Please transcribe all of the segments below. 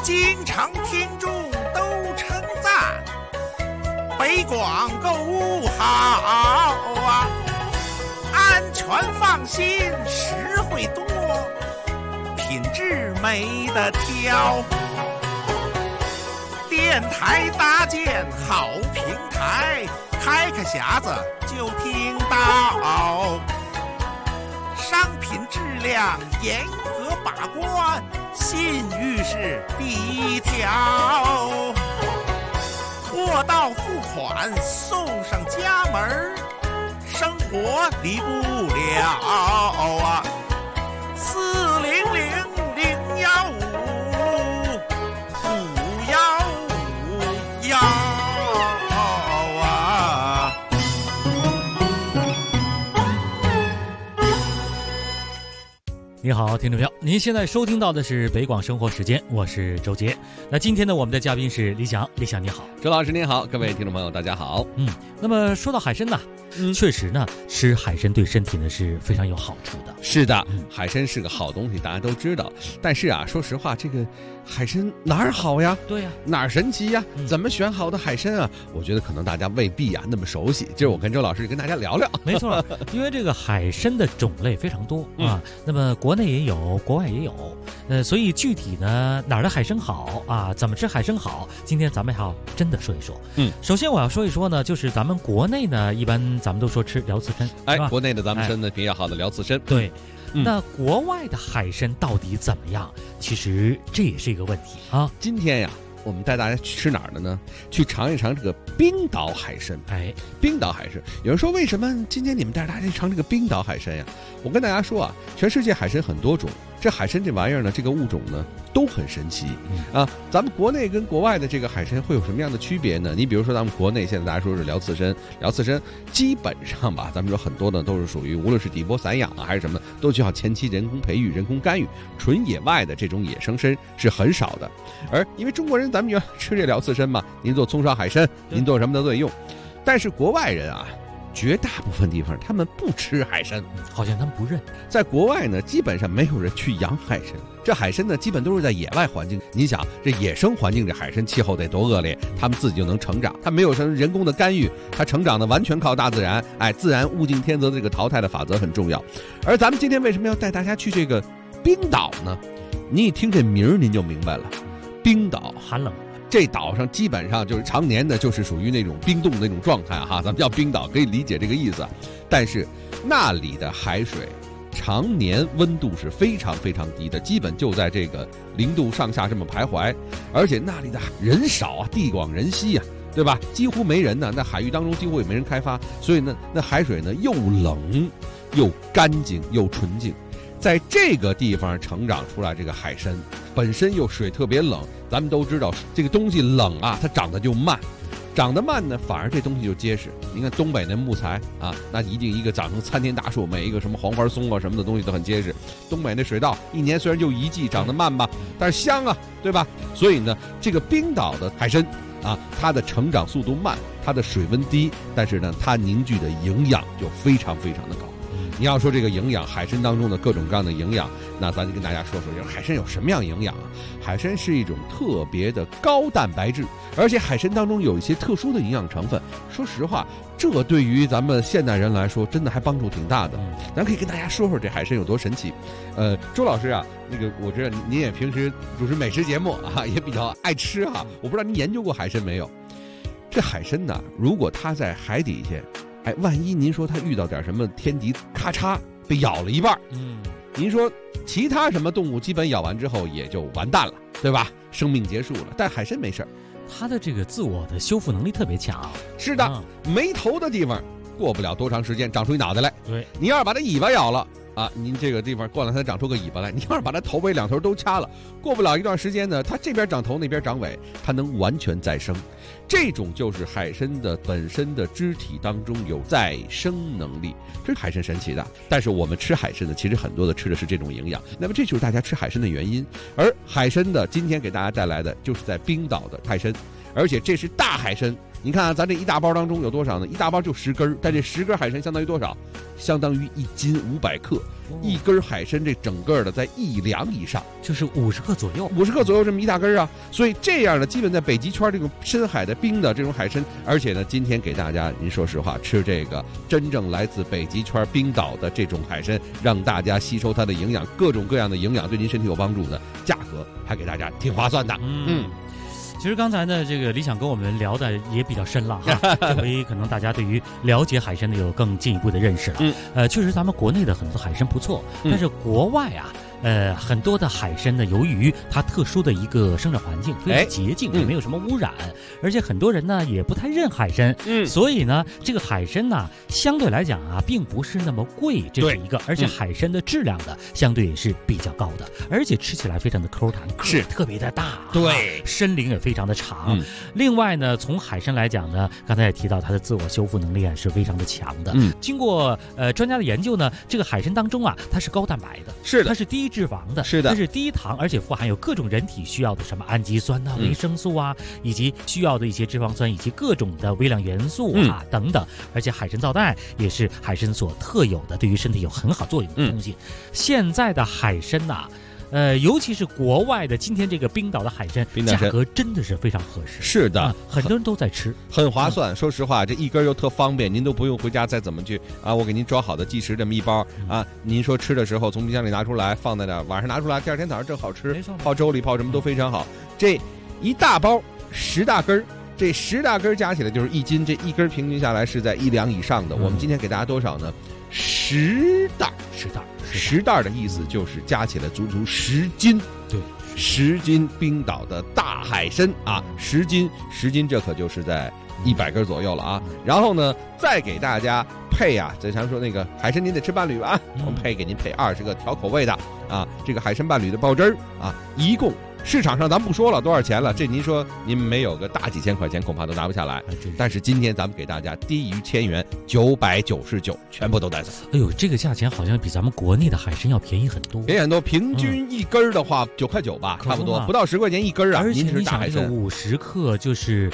经常听众都称赞，北广购物好啊，安全放心，实惠多，品质没得挑。电台搭建好平台，开个匣子就听到，商品质量严格把关，信誉是第一条。货到付款送上家门，生活离不了啊！400-015-515啊！ 你好，听众朋友，您现在收听到的是北广生活时间，我是周杰。那今天呢，我们的嘉宾是李想，李想你好。 周老师您好，各位听众朋友大家好。 那么说到海参呢，确实呢，吃海参对身体呢是非常有好处的。 是的，海参是个好东西，大家都知道。但是啊，说实话，这个海参哪儿好呀？ 对呀， 哪儿神奇呀？怎么选好的海参啊？我觉得可能大家未必啊那么熟悉。今儿我跟周老师跟大家聊聊。 没错，因为这个海参的种类非常多啊，那么国内也有，国外也有。所以具体呢，哪儿的海参好啊？怎么吃海参好？今天咱们要真的说一说。首先我要说一说呢，就是咱们国内呢，一般咱们都说吃辽刺参， 国内的咱们参呢比较好的辽刺参。 对。那国外的海参到底怎么样？其实这也是一个问题啊。 今天呀，我们带大家去吃哪儿的呢？去尝一尝这个冰岛海参。冰岛海参，有人说为什么今天你们带着大家去尝这个冰岛海参呀？我跟大家说啊，全世界海参很多种，这海参这玩意儿呢，这个物种呢都很神奇啊。咱们国内跟国外的这个海参会有什么样的区别呢？你比如说咱们国内现在大家说是辽刺参，辽刺参基本上吧，咱们说很多呢都是属于无论是底波散养啊还是什么，都需要前期人工培育、人工干预，纯野外的这种野生参是很少的。而因为中国人咱们要吃这辽刺参嘛，您做葱烧海参，您做什么都对用。但是国外人啊，绝大部分地方他们不吃海参， 好像他们不认。 在国外呢，基本上没有人去养海参。这海参呢，基本都是在野外环境。你想，这野生环境这海参气候得多恶劣，他们自己就能成长，它没有什么人工的干预，它成长的完全靠大自然。自然物竞天择的这个淘汰的法则很重要。而咱们今天为什么要带大家去这个冰岛呢？你一听这名儿您就明白了，冰岛寒冷。 这岛上基本上就是常年的，就是属于那种冰冻的那种状态哈，咱们叫冰岛，可以理解这个意思。但是那里的海水常年温度是非常非常低的，基本就在这个0度上下这么徘徊，而且那里的人少啊，地广人稀啊，对吧？几乎没人呢，那海域当中几乎也没人开发，所以呢，那海水呢又冷又干净又纯净。在这个地方成长出来这个海参，本身又水特别冷，咱们都知道这个东西冷啊，它长得就慢，长得慢呢，反而这东西就结实。你看东北那木材啊，那一定一个长成参天大树，每一个什么黄花松啊什么的东西都很结实。东北那水稻一年虽然就一季，长得慢吧，但是香啊，对吧？所以呢，这个冰岛的海参啊，它的成长速度慢，它的水温低，但是呢，它凝聚的营养就非常非常的高。你要说这个营养，海参当中的各种各样的营养，那咱就跟大家说说，就是海参有什么样营养啊？海参是一种特别的高蛋白质，而且海参当中有一些特殊的营养成分。说实话，这对于咱们现代人来说，真的还帮助挺大的。咱可以跟大家说说这海参有多神奇。周老师啊，那个我知道您也平时主持美食节目啊，也比较爱吃哈。我不知道您研究过海参没有？这海参呢，如果它在海底下，万一您说他遇到点什么天敌，咔嚓被咬了一半，您说其他什么动物基本咬完之后也就完蛋了，对吧？生命结束了。但海参没事， 它的这个自我的修复能力特别强。 是的，没头的地方过不了多长时间长出一脑袋来。 对， 你要是把它尾巴咬了啊，您这个地方过两天长出个尾巴来，你要是把它头尾两头都掐了，过不了一段时间呢，它这边长头那边长尾，它能完全再生。这种就是海参的本身的肢体当中有再生能力，这是海参神奇的。但是我们吃海参的，其实很多的吃的是这种营养，那么这就是大家吃海参的原因。而海参的今天给大家带来的就是在冰岛的海参， 而且这是大海参。你看啊，咱这一大包当中有多少呢？一大包就10根，但这10根海参相当于多少？相当于1斤500克。一根海参这整个的在1两以上， 就是50克左右 ，50克左右这么一大根啊。所以这样的基本在北极圈这种深海的冰的这种海参，而且呢，今天给大家，您说实话，吃这个真正来自北极圈冰岛的这种海参，让大家吸收它的营养，各种各样的营养对您身体有帮助的，价格还给大家挺划算的。 其实刚才呢，这个李想跟我们聊的也比较深了哈，这回可能大家对于了解海参呢有更进一步的认识了。确实咱们国内的很多海参不错，但是国外啊。很多的海参呢，由于它特殊的一个生长环境非常洁净，也没有什么污染，而且很多人呢也不太认海参，所以呢，这个海参呢相对来讲啊，并不是那么贵，这是一个，而且海参的质量呢相对也是比较高的，而且吃起来非常的口弹，是特别的大， 对， 身龄也非常的长。另外呢，从海参来讲呢，刚才也提到它的自我修复能力啊是非常的强的。经过专家的研究呢，这个海参当中啊，它是高蛋白的， 是的， 它是低脂肪的， 是的， 它是低糖，而且富含有各种人体需要的什么氨基酸啊、维生素啊，以及需要的一些脂肪酸以及各种的微量元素啊等等。而且海参皂苷也是海参所特有的，对于身体有很好作用的东西。现在的海参呐，尤其是国外的今天这个冰岛的海参，价格真的是非常合适。 是的， 很多人都在吃， 很划算。说实话，这一根又特方便，您都不用回家再怎么去啊，我给您装好的即食这么一包啊，您说吃的时候从冰箱里拿出来放在那，晚上拿出来，第二天早上正好吃，泡粥里泡什么都非常好。这一大包10大根，这10大根加起来就是1斤，这一根平均下来是在1两以上的。我们今天给大家多少呢？10袋的意思就是加起来足足10斤，对，10斤冰岛的大海参啊，10斤，这可就是在100根左右了啊。然后呢，再给大家配啊，咱常说那个海参您得吃伴侣吧，我们给您配20个调口味的啊，这个海参伴侣的爆汁儿啊，一共。市场上咱不说了多少钱了，这您说您没有个大几千块钱恐怕都拿不下来。但是今天咱们给大家低于1000元，999全部都带走。 哎呦，这个价钱好像比咱们国内的海参要便宜很多。 便宜很多，平均一根的话9块9吧，差不多不到10块钱一根啊。 而且你想这个50克就是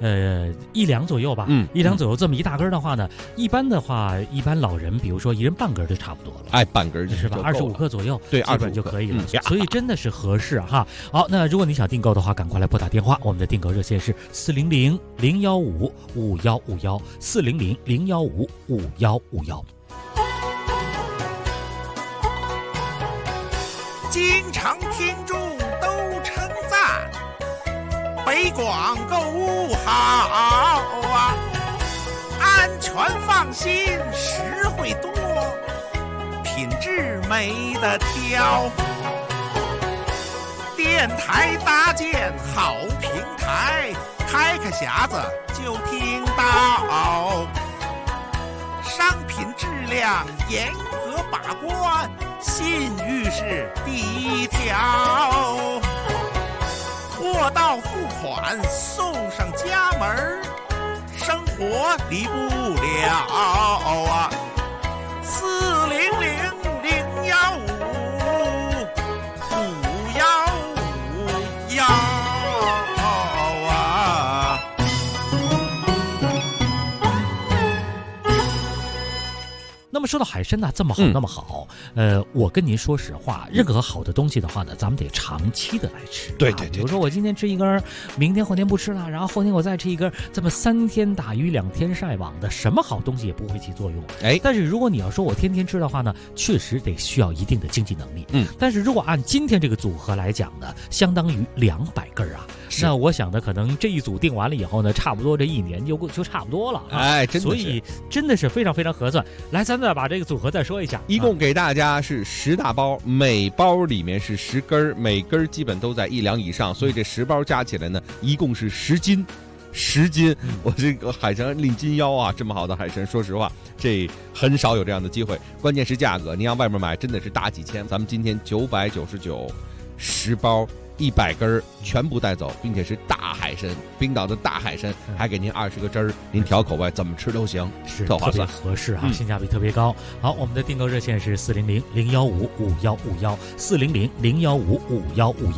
1两左右吧，1两左右这么一大根的话呢，一般老人比如说1人半根就差不多了， 半根是吧？25克左右， 对 ，25就可以了。所以真的是合适哈。好，那如果你想订购的话，赶快来拨打电话，我们的订购热线是400-015-5151，400-015-5151。 经常听众都称赞北广购物好啊，安全放心，实惠多，品质没得挑。电台搭建好平台，开匣子就听到，商品质量严格把关，信誉是第一条。货到付款送上家门，生活离不了啊！400-015-5155151啊！ 那么说到海参呢，这么好那么好，我跟您说实话，任何好的东西的话呢，咱们得长期的来吃。 对， 比如说我今天吃一根，明天后天不吃了，然后后天我再吃一根，这么3天打鱼2天晒网的，什么好东西也不会起作用。但是如果你要说我天天吃的话呢，确实得需要一定的经济能力。但是如果按今天这个组合来讲呢，相当于200根啊。那我想的可能这一组定完了以后呢，差不多这1年就差不多了。 真的是， 所以真的是非常非常合算。来，咱再把这个组合再说一下， 一共给大家是10大包，每包里面是10根，每根基本都在1两以上，所以这10包加起来呢，一共是10斤。我这个海参令斤腰啊，这么好的海参，说实话，这很少有这样的机会。关键是价格，你让外面买真的是大几千，咱们今天999，10包。100根全部带走，并且是大海参，冰岛的大海参，还给您20个汁儿，您调口味，怎么吃都行， 是特划算， 合适啊，性价比特别高。好，我们的订购热线是400-015-5151，400-015-5151。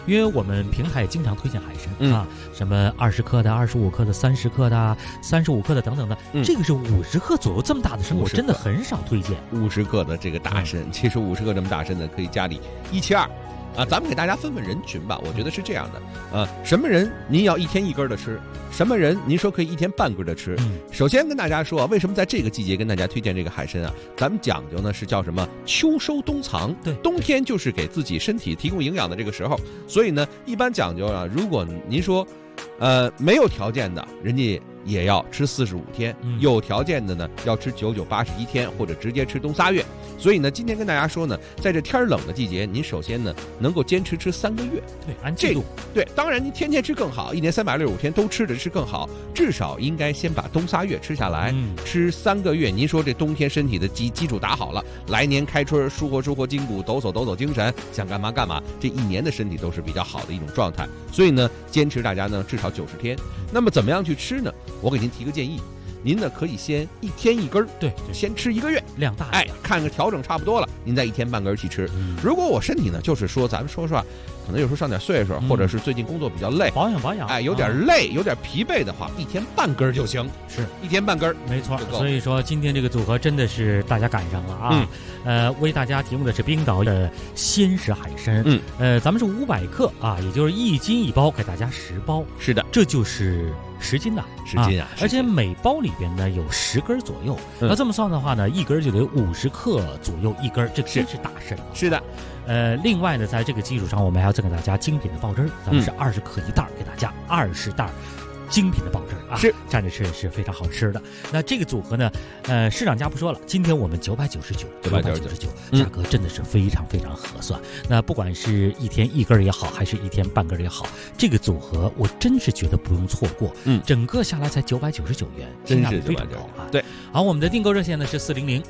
因为我们平台也经常推荐海参啊，什么20克的、25克的、30克的、35克的等等的，这个是50克左右这么大的参，我真的很少推荐。 50克的这个大参，其实50克这么大参呢，可以家里172。咱们给大家分分人群吧，我觉得是这样的，什么人您要1天1根的吃，什么人您说可以1天半根的吃。首先跟大家说为什么在这个季节跟大家推荐这个海参啊？咱们讲究呢是叫什么？秋收冬藏， 对， 冬天就是给自己身体提供营养的这个时候，所以呢，一般讲究啊，如果您说，没有条件的，人家也要吃45天，有条件的呢要吃99、81天，或者直接吃冬仨月。所以呢，今天跟大家说呢，在这天冷的季节，您首先呢能够坚持吃3个月， 对，按季度。 对，当然您天天吃更好，1年365天都吃着吃更好，至少应该先把冬仨月吃下来，吃3个月。您说这冬天身体的基础打好了，来年开春舒活筋骨，抖擞精神，想干嘛干嘛，这1年的身体都是比较好的一种状态。所以呢，坚持大家呢至少90天。那么怎么样去吃呢？我给您提个建议。您呢可以先1天1根， 对， 先吃1个月， 量大一点， 看个调整差不多了，您再1天半根去吃。如果我身体呢，就是说咱们说实话，可能有时候上点岁数，或者是最近工作比较累， 保养， 有点累，有点疲惫的话，1天半根就行， 是 1天半根， 没错。所以说今天这个组合真的是大家赶上了啊。为大家提供的是冰岛的鲜食海参，咱们是500克啊，也就是1斤1包，给大家10包。 是的， 这就是10斤呐 ，10斤啊！ 而且每包里边呢有10根左右，那这么算的话呢，1根就得50克左右1根，这真是大参了。 是的， 另外呢，在这个基础上，我们还要赠给大家精品的爆汁儿，咱们是20克1袋，给大家20袋。精品的爆汁啊， 是蘸着吃是非常好吃的。那这个组合呢，市场价不说了，今天我们999，价格真的是非常非常合算。那不管是1天1根也好，还是1天半根也好，这个组合我真是觉得不用错过。整个下来才999元， 真是非常高啊。 对， 好，我们的订购热线呢是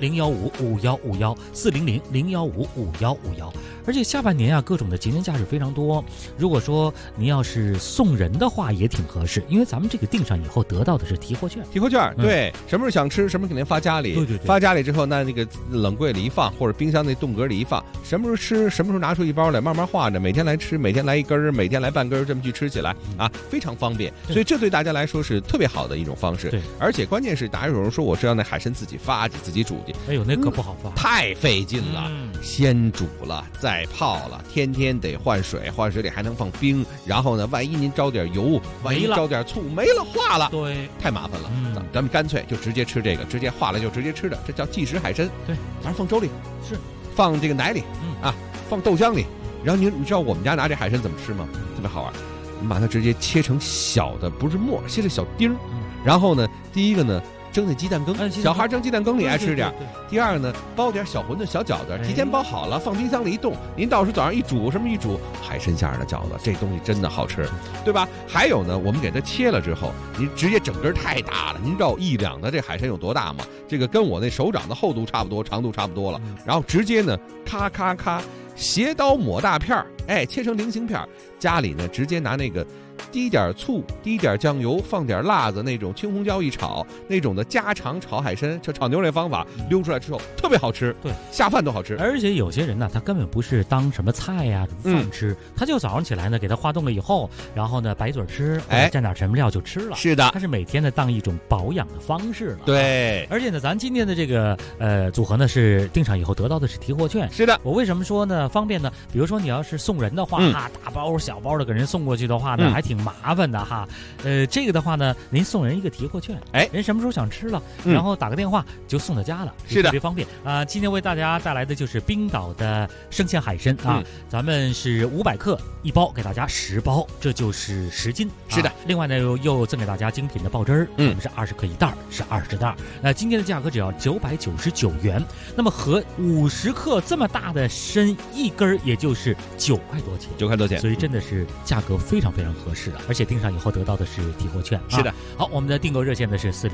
400-015-5151，400-015-5151。而且下半年啊，各种的节能价是非常多。如果说您要是送人的话，也挺合适，因为咱们这个订上以后得到的是提货券。 对，什么时候想吃，什么时候肯定发家里。 对， 发家里之后，那个冷柜里一放，或者冰箱那冻格里一放，什么时候吃，什么时候拿出1包来，慢慢化着，每天来吃，每天来1根，每天来半根，这么去吃起来啊，非常方便。所以这对大家来说是特别好的一种方式。 对， 而且关键是，大家有人说我是要那海参自己发去，自己煮去， 哎呦，那可不好发， 太费劲了。先煮了，再泡了，天天得换水，换水里还能放冰，然后呢，万一您招点油，万一招点醋，没了化了， 对， 太麻烦了。咱们干脆就直接吃这个，直接化了就直接吃的，这叫即食海参。 对， 反正放粥里， 是放这个奶里，放豆浆里。然后你知道我们家拿这海参怎么吃吗？特别好玩，你把它直接切成小的，不是末，切成小丁儿。然后呢，第一个呢，蒸那鸡蛋羹，小孩蒸鸡蛋羹里爱吃点。第二个呢，包点小馄饨、小饺子，提前包好了，放冰箱里一冻。您到时候早上一煮，海参馅的饺子，这东西真的好吃，对吧？还有呢，我们给它切了之后，您直接整根太大了。您知道1两的这海参有多大吗？这个跟我那手掌的厚度差不多，长度差不多了。然后直接呢，咔咔咔，斜刀抹大片儿，切成菱形片儿。家里呢，直接拿那个滴点醋，滴点酱油，放点辣子，那种青红椒一炒，那种的家常炒海参，就炒牛那方法溜出来之后特别好吃， 对， 下饭都好吃。 而且有些人呢，他根本不是当什么菜呀、饭吃，他就早上起来呢，给他化冻了以后，然后呢白嘴吃，蘸点什么料就吃了。 是的， 他是每天呢当一种保养的方式了。 对， 而且呢，咱今天的这个组合呢是订上以后得到的是提货券。 是的， 我为什么说呢方便呢？比如说你要是送人的话，大包小包的给人送过去的话呢，还挺麻烦的哈。这个的话呢，您送人一个提货券，人什么时候想吃了，然后打个电话就送到家了， 是的， 特别方便啊。今天为大家带来的就是冰岛的生鲜海参啊，咱们是500克1包，给大家10包，这就是10斤。 是的， 另外呢又赠给大家精品的爆汁儿，我们是20克1袋，是20袋。那今天的价格只要999元，那么和50克这么大的参1根也就是9块多钱 ，9块多钱， 所以真的是价格非常非常合适的，而且订上以后得到的是提货券。 是的， 好，我们的订购热线呢是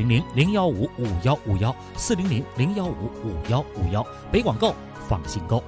400-015-5151，400-015-5151，北广购，放心购。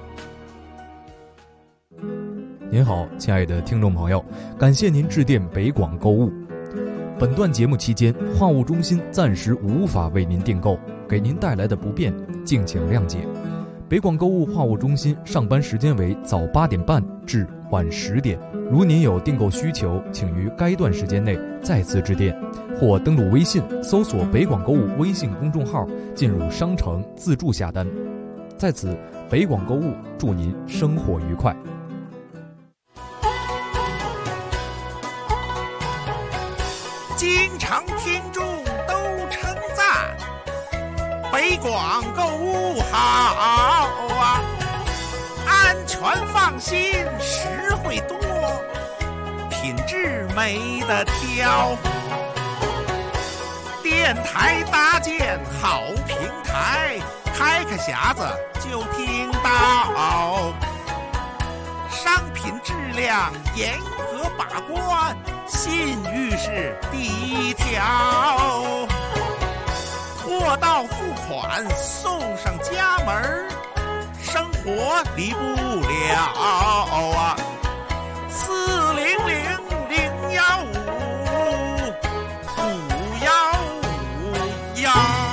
您好，亲爱的听众朋友，感谢您致电北广购物。本段节目期间，话务中心暂时无法为您订购，给您带来的不便，敬请谅解。北广购物话务中心上班时间为早8点半至晚10点。如您有订购需求，请于该段时间内再次致电，或登录微信搜索北广购物微信公众号，进入商城自助下单。在此，北广购物祝您生活愉快。 经常听众都称赞北广购物好啊，安全放心，实惠多，品质没得挑。电台搭建好平台，开个匣子就听到，商品质量严格把关，信誉是第一条。货到付款送上家门，生活离不了啊！400-015-515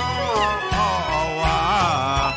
啊！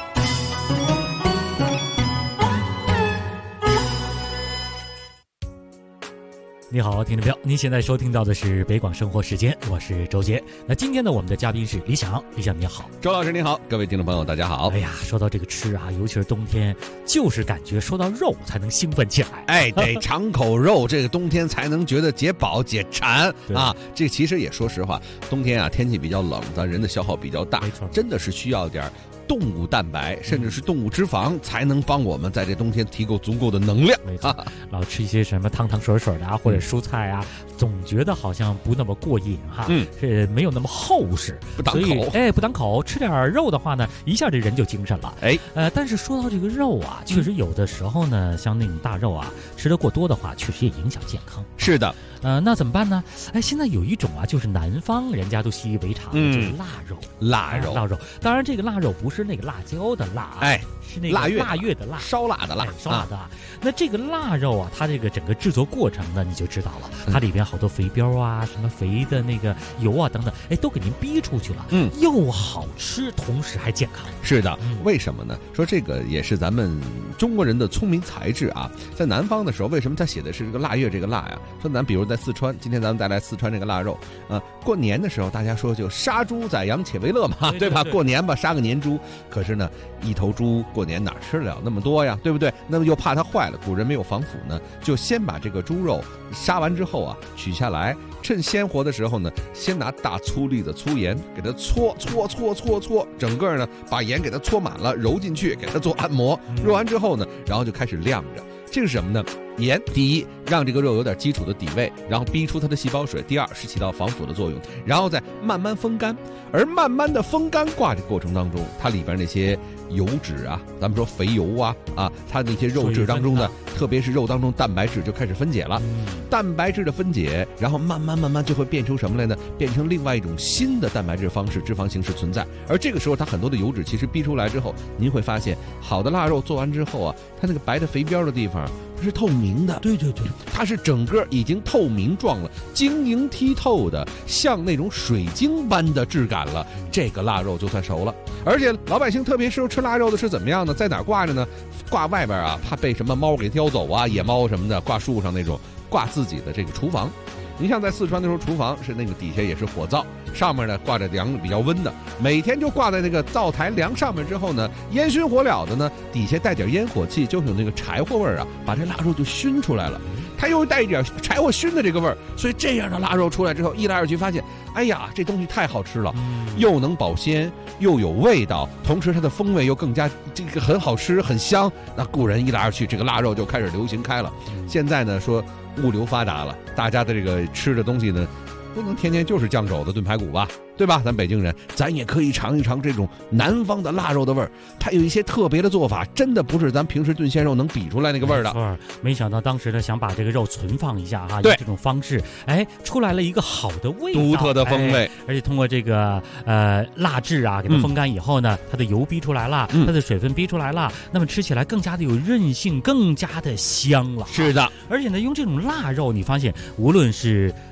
你好，听众朋友，您现在收听到的是北广生活时间，我是周杰。那今天呢，我们的嘉宾是李想，李想你好。 周老师您好，各位听众朋友大家好。 哎呀，说到这个吃啊，尤其是冬天，就是感觉说到肉才能兴奋起来。 哎，得尝口肉，这个冬天才能觉得解饱解馋啊。这其实也说实话，冬天啊天气比较冷，咱人的消耗比较大， 没错， 真的是需要点动物蛋白，甚至是动物脂肪，才能帮我们在这冬天提供足够的能量。 没错，老吃一些什么汤汤水水的啊，或者蔬菜啊，总觉得好像不那么过瘾哈，是没有那么厚实， 不挡口。 不挡口，吃点肉的话呢，一下这人就精神了。但是说到这个肉啊，确实有的时候呢，像那种大肉啊，吃得过多的话，确实也影响健康。 是的， 那怎么办呢？现在有一种啊，就是南方人家都习以为常的，就是腊肉。腊肉，当然这个腊肉不是那个辣椒的辣，是那个腊月的腊， 烧腊的腊， 烧腊的腊。那这个腊肉啊，它这个整个制作过程呢，你就知道了，它里边好多肥膘啊，什么肥的那个油啊等等，都给您逼出去了，又好吃，同时还健康。 是的，为什么呢？说这个也是咱们中国人的聪明才智啊。在南方的时候，为什么他写的是这个腊月这个腊呀？说咱比如在四川，今天咱们再来四川这个腊肉过年的时候，大家说就杀猪宰羊且为乐嘛，对吧？过年吧，杀个年猪。可是呢，一头猪过年哪吃得了那么多呀，对不对？那么又怕它坏了，古人没有防腐呢，就先把这个猪肉杀完之后啊，取下来，趁鲜活的时候呢，先拿大粗粒的粗盐给它搓，整个呢把盐给它搓满了，揉进去，给它做按摩。揉完之后呢，然后就开始晾着。这是什么呢？盐，第一让这个肉有点基础的底味，然后逼出它的细胞水；第二是起到防腐的作用，然后再慢慢风干。而慢慢的风干挂这过程当中，它里边那些油脂啊，咱们说肥油啊，它那些肉质当中的，特别是肉当中蛋白质就开始分解了。蛋白质的分解，然后慢慢就会变出什么来呢？变成另外一种新的蛋白质方式、脂肪形式存在。而这个时候，它很多的油脂其实逼出来之后，您会发现，好的腊肉做完之后啊，它那个白的肥膘的地方是透明的，对，它是整个已经透明状了，晶莹剔透的，像那种水晶般的质感了，这个腊肉就算熟了。而且老百姓特别是吃腊肉的是怎么样呢？在哪儿挂着呢？挂外边啊，怕被什么猫给叼走啊，野猫什么的，挂树上那种，挂自己的这个厨房。你像在四川的时候，厨房是那个底下也是火灶，上面呢挂着梁比较温的，每天就挂在那个灶台梁上面之后呢，烟熏火燎的呢，底下带点烟火气，就有那个柴火味儿啊，把这腊肉就熏出来了。它又带一点柴火熏的这个味儿，所以这样的腊肉出来之后，一来二去发现，哎呀，这东西太好吃了，又能保鲜，又有味道，同时它的风味又更加这个很好吃，很香。那故人一来二去，这个腊肉就开始流行开了。现在呢，说物流发达了，大家的这个吃的东西呢，不能天天就是酱肘子炖排骨吧，对吧？咱北京人，咱也可以尝一尝这种南方的腊肉的味儿，它有一些特别的做法，真的不是咱平时炖鲜肉能比出来那个味儿的。 没想到当时呢，想把这个肉存放一下对， 用这种方式，出来了一个好的味道， 独特的风味。 而且通过这个腊汁啊，给它风干以后呢，它的油逼出来了，它的水分逼出来了，那么吃起来更加的有韧性，更加的香了。 是的， 而且呢，用这种腊肉，你发现无论是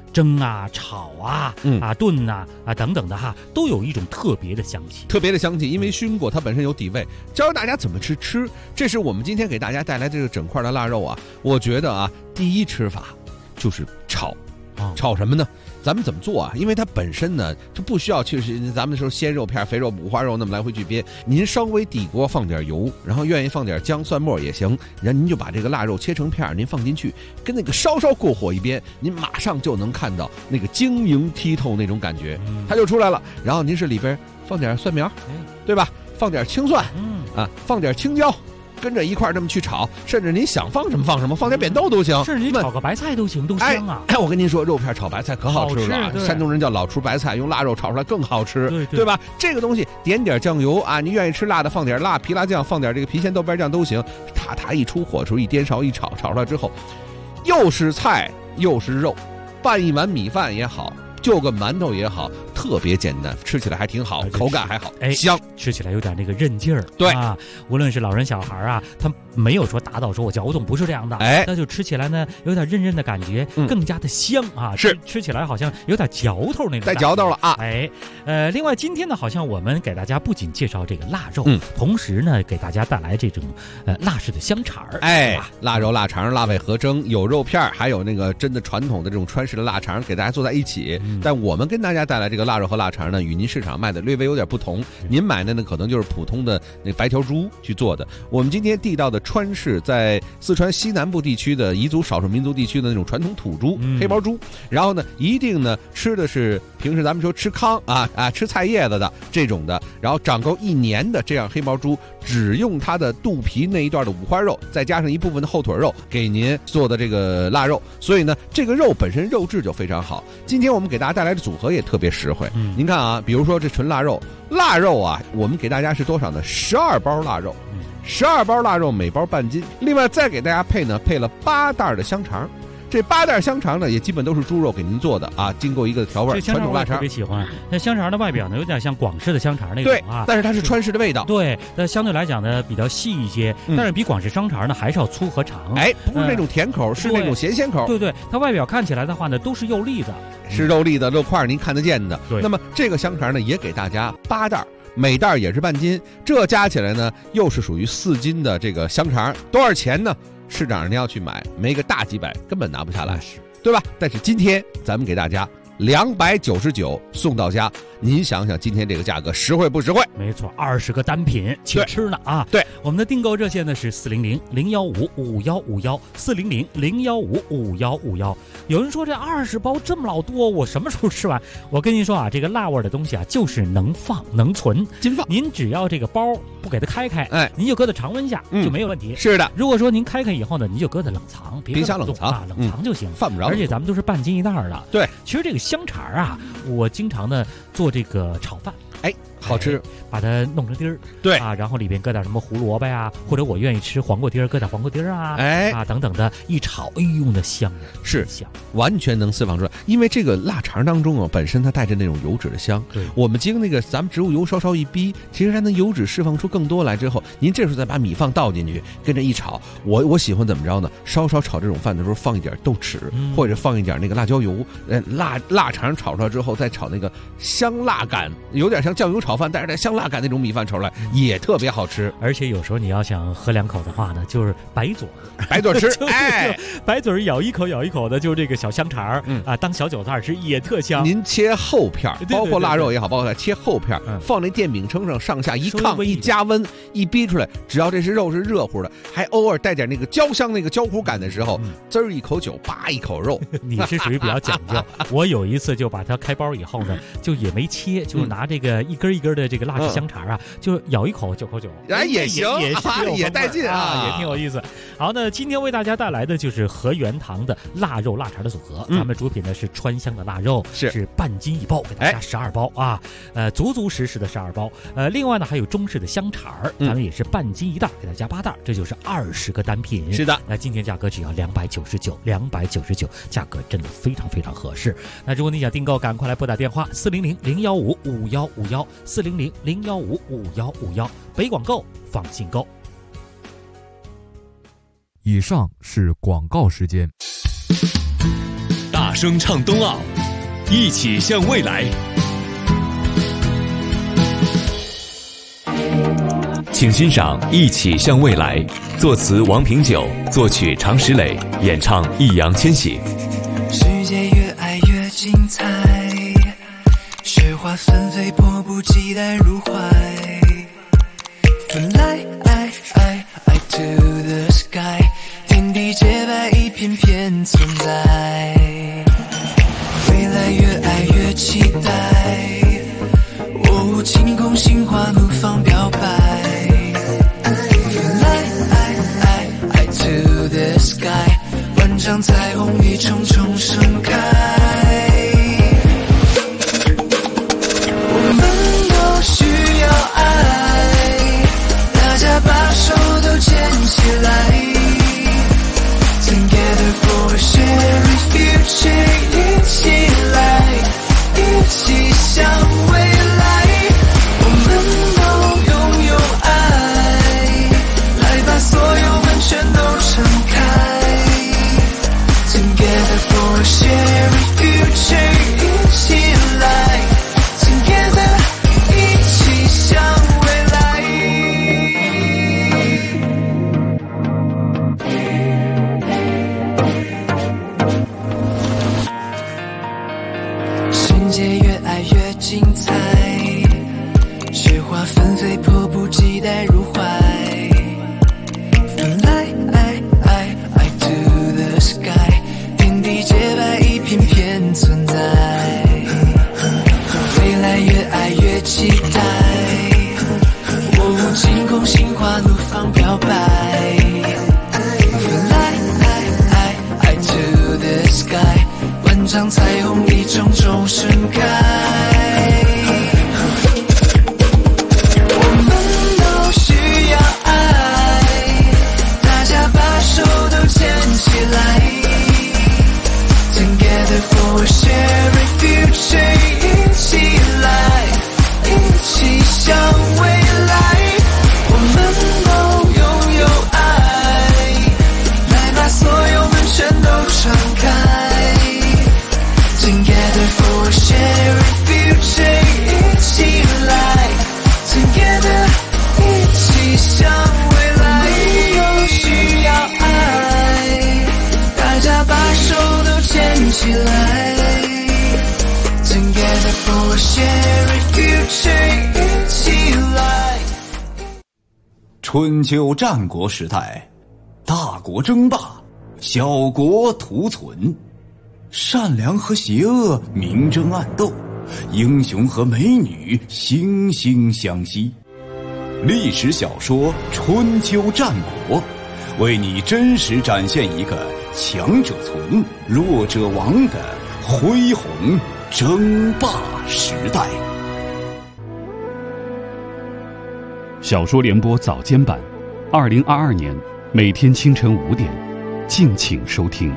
蒸啊、炒啊、炖啊等等的哈，都有一种特别的香气。 特别的香气，因为熏过，它本身有底味。教大家怎么吃，这是我们今天给大家带来这个整块的腊肉啊。我觉得啊，第一吃法就是炒。炒什么呢？咱们怎么做啊？因为它本身呢，就不需要去咱们说鲜肉片、肥肉、五花肉那么来回去煸。您稍微底锅放点油，然后愿意放点姜、蒜末也行，然后您就把这个腊肉切成片，您放进去，跟那个稍过火一煸，您马上就能看到那个晶莹剔透那种感觉，它就出来了。然后您是里边放点蒜苗，对吧？放点青蒜，放点青椒。跟着一块这么去炒，甚至您想放什么放什么，放点扁豆都行， 甚至你炒个白菜都行，都香啊！ 我跟您说，肉片炒白菜可好吃了，山东人叫老厨白菜，用腊肉炒出来更好吃，对吧？这个东西点点酱油啊，你愿意吃辣的放点辣皮辣酱，放点这个郫县豆瓣酱都行。它一出火时候一颠勺一炒出来之后，又是菜又是肉，拌一碗米饭也好，就个馒头也好，特别简单，吃起来还挺好，口感还好，香， 吃起来有点那个韧劲儿。 对啊，无论是老人小孩啊，他没有说达到说我嚼动，不是这样的，那就吃起来呢有点韧韧的感觉，更加的香啊， 是吃起来好像有点嚼头那种， 带嚼头了啊。 另外今天呢，好像我们给大家不仅介绍这个腊肉，同时呢给大家带来这种腊式的香肠腊肉、腊肠、腊味合蒸，有肉片，还有那个真的传统的这种川式的腊肠，给大家做在一起。但我们跟大家带来这个腊肉和腊肠呢，与您市场卖的略微有点不同。您买的呢，可能就是普通的那白条猪去做的。我们今天地道的川式，在四川西南部地区的彝族少数民族地区的那种传统土猪，黑毛猪。然后呢，一定呢吃的是平时咱们说吃糠吃菜叶子的这种的，然后长够1年的这样黑毛猪，只用它的肚皮那一段的五花肉，再加上一部分的后腿肉，给您做的这个腊肉。所以呢，这个肉本身肉质就非常好。今天我们给大家带来的组合也特别实惠。您看啊，比如说这纯腊肉啊，我们给大家是多少呢？12包腊肉，12包腊肉，每包半斤。另外再给大家配了8袋的香肠。这8袋香肠呢，也基本都是猪肉给您做的啊，经过一个调味。 传统腊肠特别喜欢。那香肠的外表呢，有点像广式的香肠那种啊， 但是它是川式的味道。 对，那相对来讲呢比较细一些，但是比广式香肠呢还是要粗和长。 不是那种甜口，是那种咸鲜口。 对，它外表看起来的话呢，都是肉粒的， 是肉粒的肉块，您看得见的。那么这个香肠呢，也给大家8袋。每袋也是半斤，这加起来呢，又是属于4斤的这个香肠，多少钱呢？市场上您要去买，没个大几百根本拿不下来，对吧？但是今天咱们给大家299送到家，您想想今天这个价格实惠不实惠？ 没错，20个单品且吃呢啊！ 对， 我们的订购热线呢是400-015-5151，400-015-5151。有人说这20包这么老多，我什么时候吃完？我跟您说啊，这个辣味的东西啊，就是能放能存， 金放。 您只要这个包不给它开，您就搁在常温下就没有问题。 是的， 如果说您开以后呢，您就搁在冷藏， 冰箱冷藏冷藏就行， 犯不着。 而且咱们都是半斤一袋的。 对， 其实这个香肠啊，我经常呢做这个炒饭， 好吃， 把它弄成丁儿， 对啊，然后里边搁点什么胡萝卜呀，或者我愿意吃黄瓜丁儿，搁点黄瓜丁儿啊，等等的，一炒，哎呦那香， 是香， 完全能释放出来。因为这个腊肠当中本身它带着那种油脂的香， 对， 我们经那个咱们植物油稍稍一逼，其实它能油脂释放出更多来之后，您这时候再把米饭倒进去，跟着一炒，我喜欢怎么着呢？稍稍炒这种饭的时候放一点豆豉，或者放一点那个辣椒油，腊肠炒出来之后再炒那个香辣感，有点像酱油炒饭，但是带香辣感那种米饭炒出来也特别好吃。 而且有时候你要想喝2口的话呢，就是白嘴吃， 白嘴咬一口的，就是这个小香肠当小韭菜吃也特香。 您切厚片，包括腊肉也好，包括切厚片，放那电饼铛上，上下一炕一加温一逼出来，只要这是肉是热乎的，还偶尔带点那个焦香那个焦糊感的时候，滋儿一口酒，叭一口肉。 你是属于比较讲究。我有一次就把它开包以后呢，就也没切，就是拿这个一根一根的这个腊式香肠就咬一口9口9， 也行，也带劲啊， 也挺有意思。好，那今天为大家带来的就是和元堂的腊肉腊肠的组合。咱们主品呢是川香的腊肉，是半斤1包，给大家12包啊，足实的12包。另外呢还有中式的香肠，咱们也是半斤1袋，给大家8袋，这就是20个单品。 是的， 那今天价格只要299，价格真的非常非常合适。那如果你想订购，赶快来拨打电话400-015-5151，400-015-5151，北广购，放心购。 以上是广告时间。 大声唱冬奥，一起向未来。请欣赏《一起向未来》，作词王平久，作曲常石磊，演唱易烊千玺。 世界越爱越精彩，雪花纷飞，迫不及待入怀。Fly to the sky， 天地洁白，一片片存在。未来越爱越期待，晴空心花怒放表白。Fly to the sky， 万丈彩虹一重重盛开。我们都需要爱，大家把手都牵起来。Together for a shared future， 一起来，一起向未来。我们都拥有爱，来把所有门全都敞开。Together for a shared future， 一起来 ，Together 一起向未来。世界越爱越精彩，雪花纷飞，迫不及待入怀。Fly to the sky， 天地洁白，一片片存在。未来越爱越期待，晴空心花怒放表白。Fly to the sky， 万丈彩虹一重重盛开。我们都需要爱，大家把手都牵起来。Together for a shared future， 一起来，一起向未来。我们都拥有爱，来把所有门全都敞开。Together for a shared future， 一起来 Together 一起向未来。都需要爱，大家把手都牵起来。Together for a shared future， 一起来。 春秋战国时代，大国争霸，小国图存。善良和邪恶明争暗斗，英雄和美女惺惺相惜。历史小说《春秋战国》，为你真实展现一个强者存、弱者亡的恢宏争霸时代。 小说联播早间版，2022年每天清晨5点，敬请收听。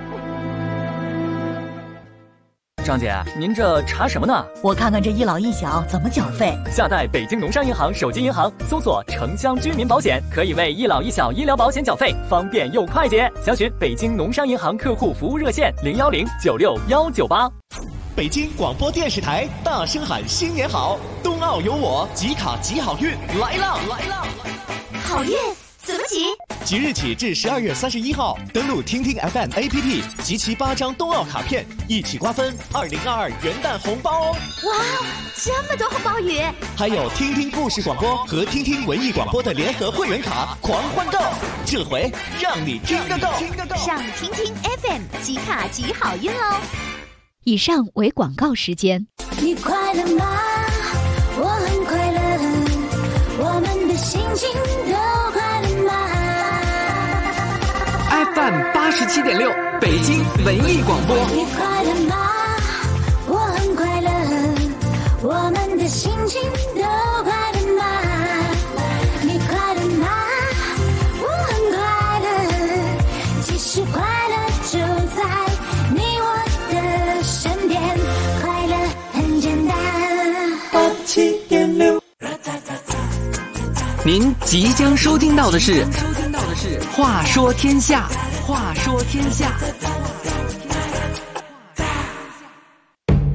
张姐，您这查什么呢？ 我看看这一老一小怎么缴费。 下载北京农商银行手机银行，搜索城乡居民保险，可以为一老一小医疗保险缴费，方便又快捷。详询北京农商银行客户服务热线010961198。 北京广播电视台大声喊新年好，冬奥有我，集卡集好运来啦！ 好运怎么集？ 即日起至12月31号，登录听听 FM APP， 集齐8张冬奥卡片，一起瓜分2022元旦红包哦！ 哇，这么多红包雨！ 还有听听故事广播和听听文艺广播的联合会员卡狂欢购，这回让你听个够！ 上听听 FM 集卡集好运哦！以上为广告时间。 你快乐吗？我很快乐，我们的心情都快乐吗？ FM 87.6北京文艺广播。 你快乐吗？我很快乐，我们的心情都快乐吗？你快乐吗？我很快乐，其实快乐就在你我的身边，快乐很简单。87.6。 您即将收听到的是《话说天下》，话说天下。